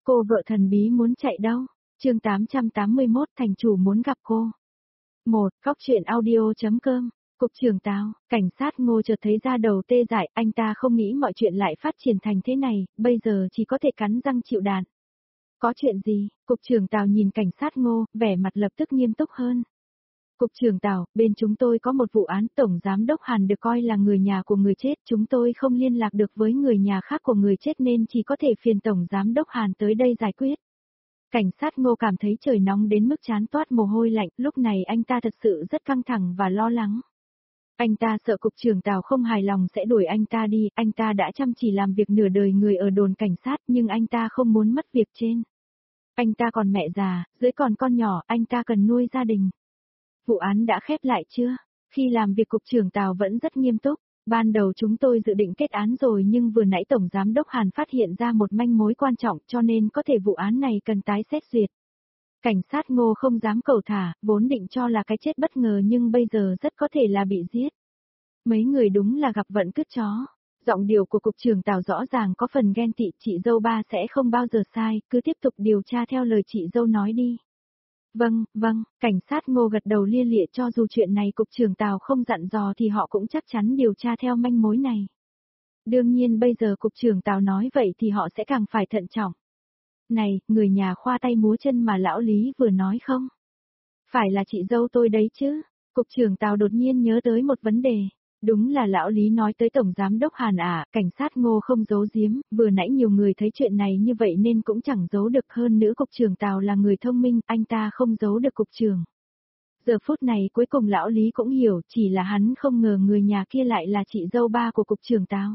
Cô vợ thần bí muốn chạy đâu? Chương 881 thành chủ muốn gặp cô. 1. Góc truyện audio.com. Cục trưởng Tào, cảnh sát Ngô chợt thấy da đầu tê dại, anh ta không nghĩ mọi chuyện lại phát triển thành thế này, bây giờ chỉ có thể cắn răng chịu đàn. Có chuyện gì? Cục trưởng Tào nhìn cảnh sát Ngô, vẻ mặt lập tức nghiêm túc hơn. Cục trưởng Tào, bên chúng tôi có một vụ án, Tổng Giám đốc Hàn được coi là người nhà của người chết, chúng tôi không liên lạc được với người nhà khác của người chết nên chỉ có thể phiền Tổng Giám đốc Hàn tới đây giải quyết. Cảnh sát Ngô cảm thấy trời nóng đến mức trán toát mồ hôi lạnh, lúc này anh ta thật sự rất căng thẳng và lo lắng. Anh ta sợ cục trưởng Tào không hài lòng sẽ đuổi anh ta đi, anh ta đã chăm chỉ làm việc nửa đời người ở đồn cảnh sát nhưng anh ta không muốn mất việc trên. Anh ta còn mẹ già, dưới còn con nhỏ, anh ta cần nuôi gia đình. Vụ án đã khép lại chưa? Khi làm việc cục trưởng Tào vẫn rất nghiêm túc. Ban đầu chúng tôi dự định kết án rồi nhưng vừa nãy Tổng Giám đốc Hàn phát hiện ra một manh mối quan trọng cho nên có thể vụ án này cần tái xét duyệt. Cảnh sát Ngô không dám cầu thả, vốn định cho là cái chết bất ngờ nhưng bây giờ rất có thể là bị giết. Mấy người đúng là gặp vận cứt chó. Giọng điệu của cục trưởng Tào rõ ràng có phần ghen tị, chị dâu ba sẽ không bao giờ sai, cứ tiếp tục điều tra theo lời chị dâu nói đi. Vâng, cảnh sát Ngô gật đầu lia lịa cho dù chuyện này cục trưởng Tào không dặn dò thì họ cũng chắc chắn điều tra theo manh mối này. Đương nhiên bây giờ cục trưởng Tào nói vậy thì họ sẽ càng phải thận trọng. Này, người nhà khoa tay múa chân mà lão Lý vừa nói không? Phải là chị dâu tôi đấy chứ? Cục trưởng Tào đột nhiên nhớ tới một vấn đề. Đúng là lão Lý nói tới Tổng Giám đốc Hàn à, cảnh sát Ngô không giấu giếm, vừa nãy nhiều người thấy chuyện này như vậy nên cũng chẳng giấu được, hơn nữa cục trưởng Tào là người thông minh, anh ta không giấu được cục trưởng. Giờ phút này cuối cùng lão Lý cũng hiểu, chỉ là hắn không ngờ người nhà kia lại là chị dâu ba của cục trưởng Tào.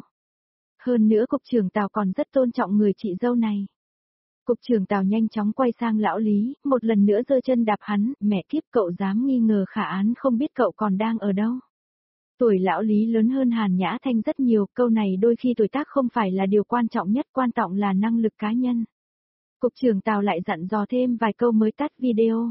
Hơn nữa cục trưởng Tào còn rất tôn trọng người chị dâu này. Cục trưởng Tào nhanh chóng quay sang lão Lý, một lần nữa giơ chân đạp hắn, mẹ kiếp cậu dám nghi ngờ khả án không biết cậu còn đang ở đâu. Tuổi lão Lý lớn hơn Hàn Nhã Thanh rất nhiều, câu này đôi khi tuổi tác không phải là điều quan trọng nhất, quan trọng là năng lực cá nhân. Cục trưởng Tào lại dặn dò thêm vài câu mới tắt video.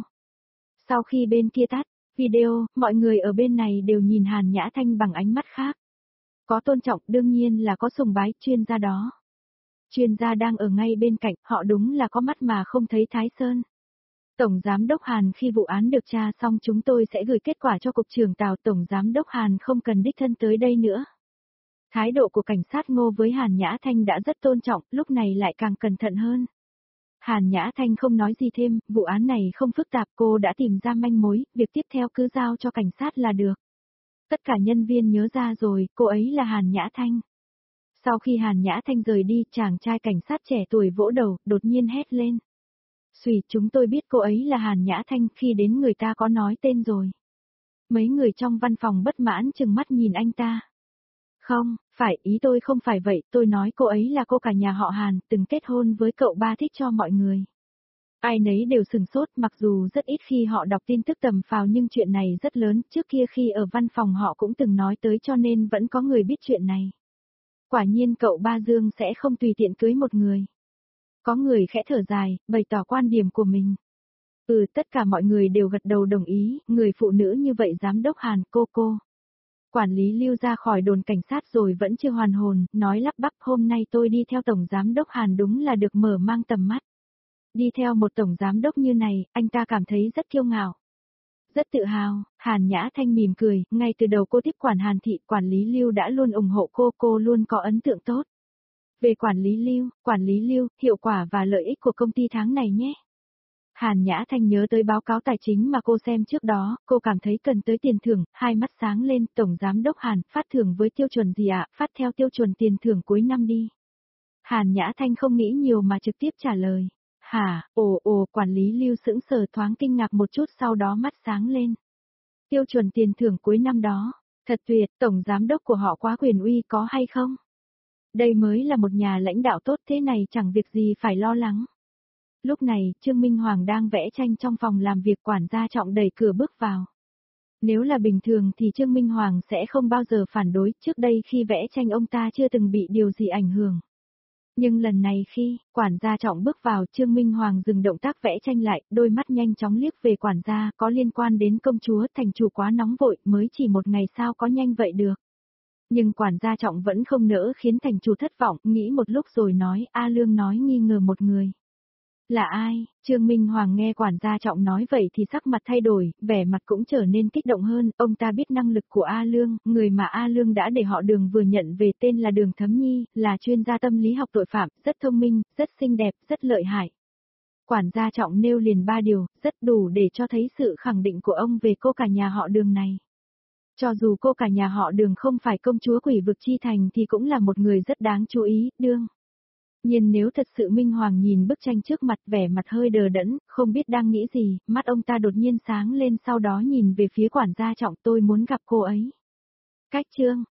Sau khi bên kia tắt video, mọi người ở bên này đều nhìn Hàn Nhã Thanh bằng ánh mắt khác. Có tôn trọng, đương nhiên là có sùng bái, chuyên gia đó. Chuyên gia đang ở ngay bên cạnh, họ đúng là có mắt mà không thấy Thái Sơn. Tổng Giám đốc Hàn, khi vụ án được tra xong chúng tôi sẽ gửi kết quả cho cục trưởng Tào. Tổng Giám đốc Hàn không cần đích thân tới đây nữa. Thái độ của cảnh sát Ngô với Hàn Nhã Thanh đã rất tôn trọng, lúc này lại càng cẩn thận hơn. Hàn Nhã Thanh không nói gì thêm, vụ án này không phức tạp, cô đã tìm ra manh mối, việc tiếp theo cứ giao cho cảnh sát là được. Tất cả nhân viên nhớ ra rồi, cô ấy là Hàn Nhã Thanh. Sau khi Hàn Nhã Thanh rời đi, chàng trai cảnh sát trẻ tuổi vỗ đầu, đột nhiên hét lên. Xùy, chúng tôi biết cô ấy là Hàn Nhã Thanh, khi đến người ta có nói tên rồi. Mấy người trong văn phòng bất mãn chừng mắt nhìn anh ta. Không, phải, ý tôi không phải vậy, tôi nói cô ấy là cô cả nhà họ Hàn, từng kết hôn với cậu ba thích cho mọi người. Ai nấy đều sừng sốt, mặc dù rất ít khi họ đọc tin tức tầm phào nhưng chuyện này rất lớn, trước kia khi ở văn phòng họ cũng từng nói tới cho nên vẫn có người biết chuyện này. Quả nhiên cậu ba Dương sẽ không tùy tiện cưới một người. Có người khẽ thở dài, bày tỏ quan điểm của mình. Tất cả mọi người đều gật đầu đồng ý, người phụ nữ như vậy Giám đốc Hàn, cô. Quản lý Lưu ra khỏi đồn cảnh sát rồi vẫn chưa hoàn hồn, nói lắp bắp, hôm nay tôi đi theo Tổng Giám đốc Hàn đúng là được mở mang tầm mắt. Đi theo một Tổng Giám đốc như này, anh ta cảm thấy rất kiêu ngạo. Rất tự hào, Hàn Nhã Thanh mỉm cười, ngay từ đầu cô tiếp quản Hàn Thị, quản lý Lưu đã luôn ủng hộ cô luôn có ấn tượng tốt. Về quản lý Lưu, hiệu quả và lợi ích của công ty tháng này nhé. Hàn Nhã Thanh nhớ tới báo cáo tài chính mà cô xem trước đó, cô cảm thấy cần tới tiền thưởng, hai mắt sáng lên, Tổng Giám đốc Hàn, phát thưởng với tiêu chuẩn gì ạ, phát theo tiêu chuẩn tiền thưởng cuối năm đi. Hàn Nhã Thanh không nghĩ nhiều mà trực tiếp trả lời. Hả, quản lý Lưu sững sờ thoáng kinh ngạc một chút sau đó mắt sáng lên. Tiêu chuẩn tiền thưởng cuối năm đó, thật tuyệt, Tổng Giám đốc của họ quá quyền uy có hay không? Đây mới là một nhà lãnh đạo tốt, thế này chẳng việc gì phải lo lắng. Lúc này, Trương Minh Hoàng đang vẽ tranh trong phòng làm việc, quản gia Trọng đẩy cửa bước vào. Nếu là bình thường thì Trương Minh Hoàng sẽ không bao giờ phản đối, trước đây khi vẽ tranh ông ta chưa từng bị điều gì ảnh hưởng. Nhưng lần này khi quản gia Trọng bước vào, Trương Minh Hoàng dừng động tác vẽ tranh lại, đôi mắt nhanh chóng liếc về quản gia, có liên quan đến công chúa, thành chủ quá nóng vội, mới chỉ một ngày sao có nhanh vậy được. Nhưng quản gia Trọng vẫn không nỡ khiến thành chủ thất vọng, nghĩ một lúc rồi nói, A Lương nói nghi ngờ một người. Là ai? Trương Minh Hoàng nghe quản gia Trọng nói vậy thì sắc mặt thay đổi, vẻ mặt cũng trở nên kích động hơn, ông ta biết năng lực của A Lương, người mà A Lương đã để họ Đường vừa nhận về tên là Đường Thấm Nhi, là chuyên gia tâm lý học tội phạm, rất thông minh, rất xinh đẹp, rất lợi hại. Quản gia Trọng nêu liền 3 điều, rất đủ để cho thấy sự khẳng định của ông về cô cả nhà họ Đường này. Cho dù cô cả nhà họ Đường không phải công chúa Quỷ Vực Chi Thành thì cũng là một người rất đáng chú ý, đương. Nhưng nếu thật sự Minh Hoàng nhìn bức tranh trước mặt vẻ mặt hơi đờ đẫn, không biết đang nghĩ gì, mắt ông ta đột nhiên sáng lên sau đó nhìn về phía quản gia Trọng tôi muốn gặp cô ấy. Cách chương.